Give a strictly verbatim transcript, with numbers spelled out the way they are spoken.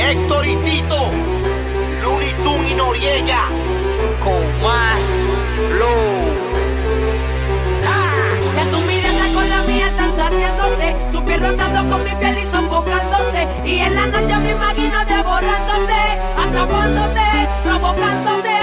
Héctor y Tito, Looney Tunes y Noriega, con más flow. Ya tu mirada con la mía están saciándose, tu piel rozando con mi piel y sofocándose, y en la noche me imagino devorándote, atrapándote, provocándote.